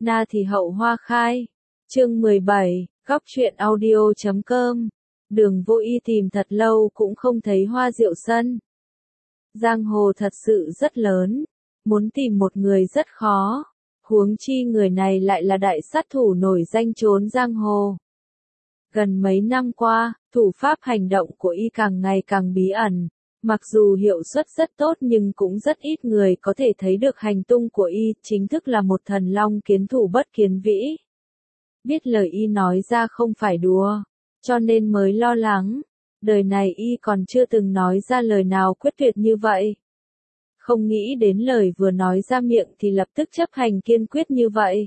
Na thì hậu hoa khai. Chương 17, góc truyện audio.com. Đường Vô Y tìm thật lâu cũng không thấy Hoa Diệu Sân. Giang hồ thật sự rất lớn, muốn tìm một người rất khó, huống chi người này lại là đại sát thủ nổi danh trốn giang hồ. Gần mấy năm qua, thủ pháp hành động của y càng ngày càng bí ẩn, mặc dù hiệu suất rất tốt nhưng cũng rất ít người có thể thấy được hành tung của y, chính thức là một thần long kiến thủ bất kiến vĩ. Biết lời y nói ra không phải đùa, cho nên mới lo lắng, đời này y còn chưa từng nói ra lời nào quyết tuyệt như vậy. Không nghĩ đến lời vừa nói ra miệng thì lập tức chấp hành kiên quyết như vậy.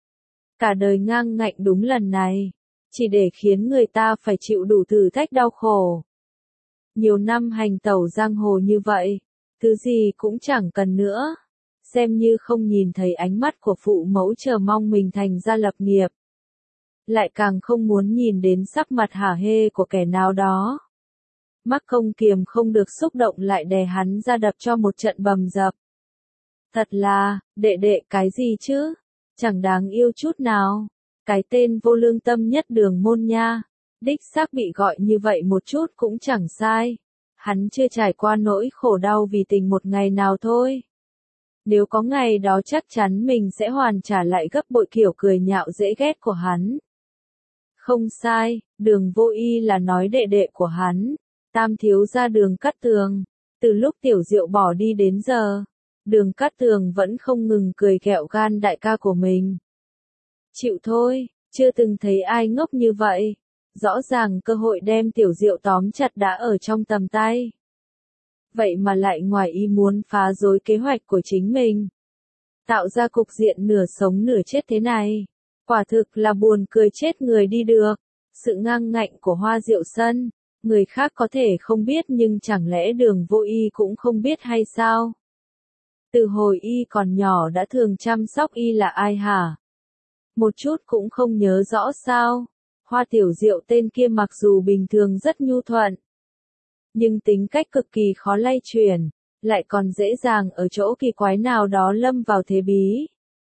Cả đời ngang ngạnh đúng lần này, chỉ để khiến người ta phải chịu đủ thử thách đau khổ. Nhiều năm hành tẩu giang hồ như vậy, thứ gì cũng chẳng cần nữa, xem như không nhìn thấy ánh mắt của phụ mẫu chờ mong mình thành gia lập nghiệp. Lại càng không muốn nhìn đến sắc mặt hả hê của kẻ nào đó. Mắc Công Kiềm không được xúc động lại đè hắn ra đập cho một trận bầm dập. Thật là, đệ đệ cái gì chứ? Chẳng đáng yêu chút nào. Cái tên vô lương tâm nhất Đường Môn nha. Đích xác bị gọi như vậy một chút cũng chẳng sai. Hắn chưa trải qua nỗi khổ đau vì tình một ngày nào thôi. Nếu có ngày đó chắc chắn mình sẽ hoàn trả lại gấp bội kiểu cười nhạo dễ ghét của hắn. Không sai, Đường Vô Y là nói đệ đệ của hắn, tam thiếu gia Đường Cát Tường. Từ lúc Tiểu Diệu bỏ đi đến giờ, Đường Cát Tường vẫn không ngừng cười ghẹo gan đại ca của mình. Chịu thôi, chưa từng thấy ai ngốc như vậy. Rõ ràng cơ hội đem Tiểu Diệu tóm chặt đã ở trong tầm tay. Vậy mà lại ngoài ý muốn phá rối kế hoạch của chính mình. Tạo ra cục diện nửa sống nửa chết thế này. Quả thực là buồn cười chết người đi được. Sự ngang ngạnh của Hoa Diệu Sân, người khác có thể không biết nhưng chẳng lẽ Đường Vô Y cũng không biết hay sao? Từ hồi y còn nhỏ đã thường chăm sóc y là ai hả? Một chút cũng không nhớ rõ sao? Hoa Tiểu Diệu tên kia mặc dù bình thường rất nhu thuận, nhưng tính cách cực kỳ khó lay chuyển, lại còn dễ dàng ở chỗ kỳ quái nào đó lâm vào thế bí.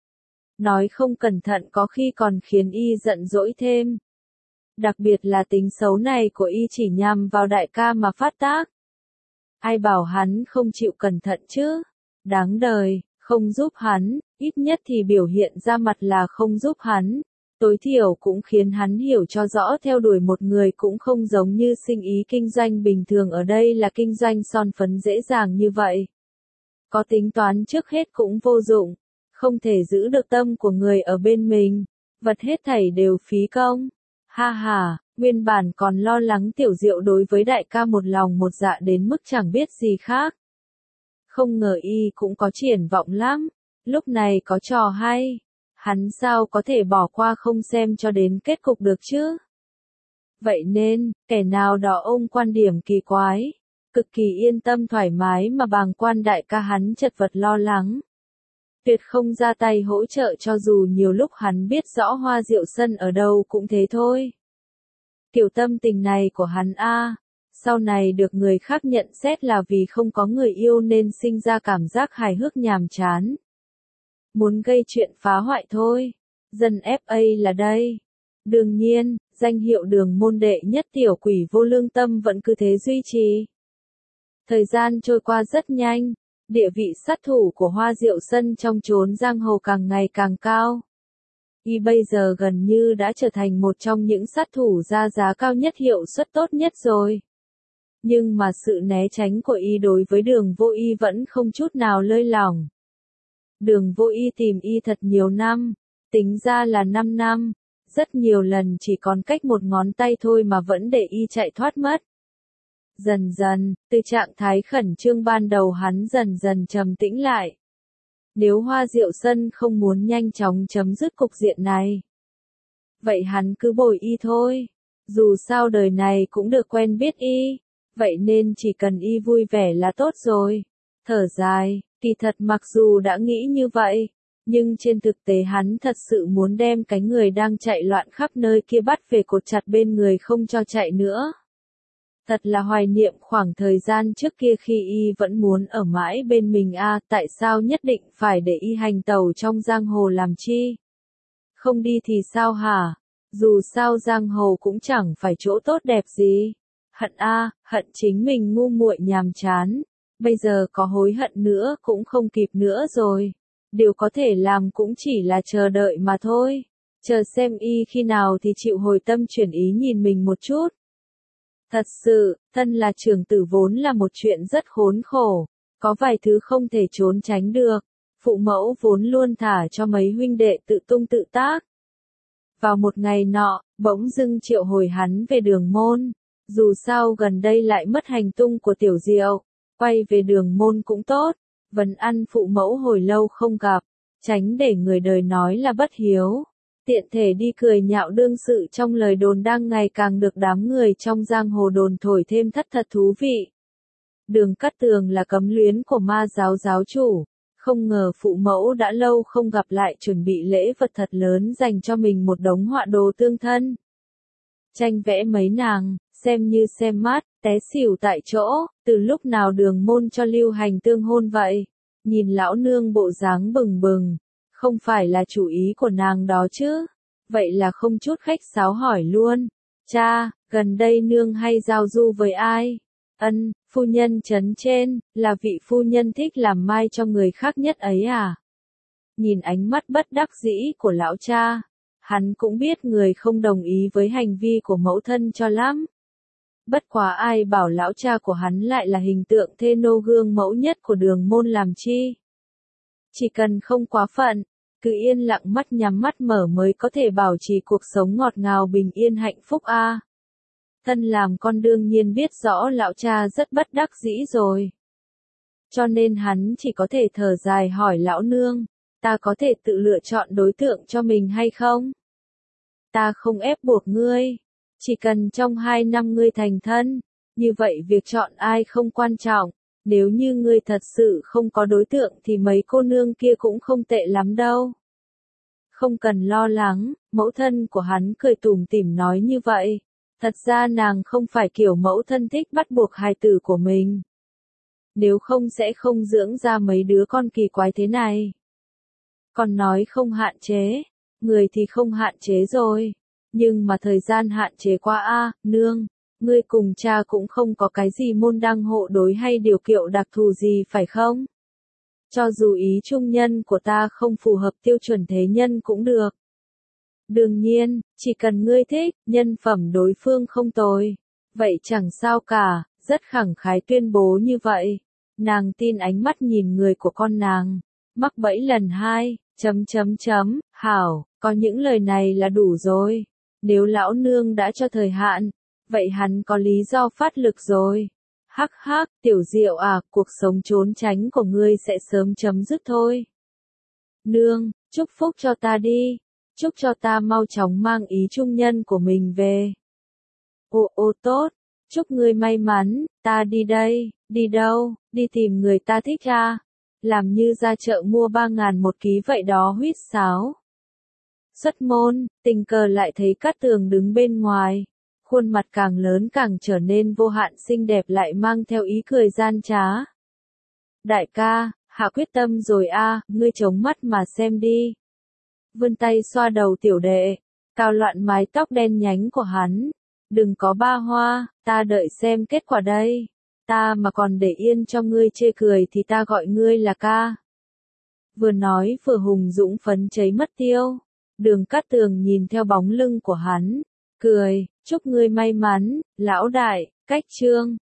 Nói không cẩn thận có khi còn khiến y giận dỗi thêm. Đặc biệt là tính xấu này của y chỉ nhằm vào đại ca mà phát tác. Ai bảo hắn không chịu cẩn thận chứ? Đáng đời, không giúp hắn, ít nhất thì biểu hiện ra mặt là không giúp hắn. Tối thiểu cũng khiến hắn hiểu cho rõ theo đuổi một người cũng không giống như sinh ý kinh doanh bình thường ở đây là kinh doanh son phấn dễ dàng như vậy. Có tính toán trước hết cũng vô dụng, không thể giữ được tâm của người ở bên mình, vật hết thảy đều phí công. Ha ha, nguyên bản còn lo lắng Tiểu Diệu đối với đại ca một lòng một dạ đến mức chẳng biết gì khác. Không ngờ y cũng có triển vọng lắm, lúc này có trò hay. Hắn sao có thể bỏ qua không xem cho đến kết cục được chứ? Vậy nên, kẻ nào đó ôm quan điểm kỳ quái, cực kỳ yên tâm thoải mái mà bàng quan đại ca hắn chật vật lo lắng. Tuyệt không ra tay hỗ trợ cho dù nhiều lúc hắn biết rõ Hoa Diệu Sân ở đâu cũng thế thôi. Kiểu tâm tình này của hắn sau này được người khác nhận xét là vì không có người yêu nên sinh ra cảm giác hài hước nhàm chán. Muốn gây chuyện phá hoại thôi. Dân FA là đây. Đương nhiên, danh hiệu Đường môn đệ nhất tiểu quỷ vô lương tâm vẫn cứ thế duy trì. Thời gian trôi qua rất nhanh, địa vị sát thủ của Hoa Diệu Sân trong chốn giang hồ càng ngày càng cao. Y bây giờ gần như đã trở thành một trong những sát thủ ra giá cao nhất hiệu suất tốt nhất rồi. Nhưng mà sự né tránh của y đối với Đường Vô Y vẫn không chút nào lơi lỏng. Đường Vô Y tìm y thật nhiều năm, tính ra là 5 năm, rất nhiều lần chỉ còn cách một ngón tay thôi mà vẫn để y chạy thoát mất. Dần dần, từ trạng thái khẩn trương ban đầu hắn dần dần trầm tĩnh lại. Nếu Hoa Diệu Sân không muốn nhanh chóng chấm dứt cục diện này, vậy hắn cứ bồi y thôi. Dù sao đời này cũng được quen biết y, vậy nên chỉ cần y vui vẻ là tốt rồi. Thở dài. Kỳ thật mặc dù đã nghĩ như vậy, nhưng trên thực tế hắn thật sự muốn đem cái người đang chạy loạn khắp nơi kia bắt về cột chặt bên người không cho chạy nữa. Thật là hoài niệm khoảng thời gian trước kia khi y vẫn muốn ở mãi bên mình tại sao nhất định phải để y hành tẩu trong giang hồ làm chi? Không đi thì sao hả? Dù sao giang hồ cũng chẳng phải chỗ tốt đẹp gì. Hận a, hận chính mình ngu muội nhàm chán. Bây giờ có hối hận nữa cũng không kịp nữa rồi. Điều có thể làm cũng chỉ là chờ đợi mà thôi. Chờ xem y khi nào thì chịu hồi tâm chuyển ý nhìn mình một chút. Thật sự, thân là trưởng tử vốn là một chuyện rất khốn khổ. Có vài thứ không thể trốn tránh được. Phụ mẫu vốn luôn thả cho mấy huynh đệ tự tung tự tác. Vào một ngày nọ, bỗng dưng triệu hồi hắn về Đường Môn. Dù sao gần đây lại mất hành tung của Tiểu Diệu. Quay về Đường Môn cũng tốt. Vấn ăn phụ mẫu hồi lâu không gặp. Tránh để người đời nói là bất hiếu. Tiện thể đi cười nhạo đương sự trong lời đồn đang ngày càng được đám người trong giang hồ đồn thổi thêm thất thật thú vị. Đường Cát Tường là cấm luyến của ma giáo giáo chủ. Không ngờ phụ mẫu đã lâu không gặp lại chuẩn bị lễ vật thật lớn dành cho mình một đống họa đồ tương thân. Tranh vẽ mấy nàng, xem như xem mát, té xỉu tại chỗ, từ lúc nào Đường Môn cho lưu hành tương hôn vậy? Nhìn lão nương bộ dáng bừng bừng, không phải là chủ ý của nàng đó chứ? Vậy là không chút khách sáo hỏi luôn. Cha, gần đây nương hay giao du với ai? Ân, phu nhân trấn trên, là vị phu nhân thích làm mai cho người khác nhất ấy à? Nhìn ánh mắt bất đắc dĩ của lão cha, hắn cũng biết người không đồng ý với hành vi của mẫu thân cho lắm. Bất quá ai bảo lão cha của hắn lại là hình tượng thê nô gương mẫu nhất của Đường Môn làm chi. Chỉ cần không quá phận, cứ yên lặng mắt nhắm mắt mở mới có thể bảo trì cuộc sống ngọt ngào bình yên hạnh phúc a. Thân làm con đương nhiên biết rõ lão cha rất bất đắc dĩ rồi. Cho nên hắn chỉ có thể thở dài hỏi lão nương, ta có thể tự lựa chọn đối tượng cho mình hay không? Ta không ép buộc ngươi, chỉ cần trong 2 năm ngươi thành thân, như vậy việc chọn ai không quan trọng, nếu như ngươi thật sự không có đối tượng thì mấy cô nương kia cũng không tệ lắm đâu. Không cần lo lắng, mẫu thân của hắn cười tủm tỉm nói như vậy. Thật ra nàng không phải kiểu mẫu thân thích bắt buộc hài tử của mình. Nếu không sẽ không dưỡng ra mấy đứa con kỳ quái thế này. Còn nói không hạn chế, người thì không hạn chế rồi. Nhưng mà thời gian hạn chế qua a, nương, ngươi cùng cha cũng không có cái gì môn đăng hộ đối hay điều kiện đặc thù gì phải không? Cho dù ý trung nhân của ta không phù hợp tiêu chuẩn thế nhân cũng được. Đương nhiên, chỉ cần ngươi thích, nhân phẩm đối phương không tồi. Vậy chẳng sao cả, rất khẳng khái tuyên bố như vậy. Nàng tin ánh mắt nhìn người của con nàng. Mắc bẫy lần 2, hảo, có những lời này là đủ rồi. Nếu lão nương đã cho thời hạn, vậy hắn có lý do phát lực rồi. Hắc hắc, Tiểu Diệu à, cuộc sống trốn tránh của ngươi sẽ sớm chấm dứt thôi. Nương, chúc phúc cho ta đi. Chúc cho ta mau chóng mang ý trung nhân của mình về. Ô tốt, chúc ngươi may mắn, ta đi đây, đi đâu, đi tìm người ta thích à? Làm như ra chợ mua 3.000 một ký vậy đó huýt sáo. Xuất môn, tình cờ lại thấy Cát Tường đứng bên ngoài. Khuôn mặt càng lớn càng trở nên vô hạn xinh đẹp lại mang theo ý cười gian trá. Đại ca, hạ quyết tâm rồi a, ngươi chống mắt mà xem đi. Vươn tay xoa đầu tiểu đệ, cào loạn mái tóc đen nhánh của hắn. Đừng có ba hoa, ta đợi xem kết quả đây. Ta mà còn để yên cho ngươi chê cười thì ta gọi ngươi là ca. Vừa nói vừa hùng dũng phấn cháy mất tiêu. Đường Cát Tường nhìn theo bóng lưng của hắn, cười, chúc ngươi may mắn, lão đại, cách chương.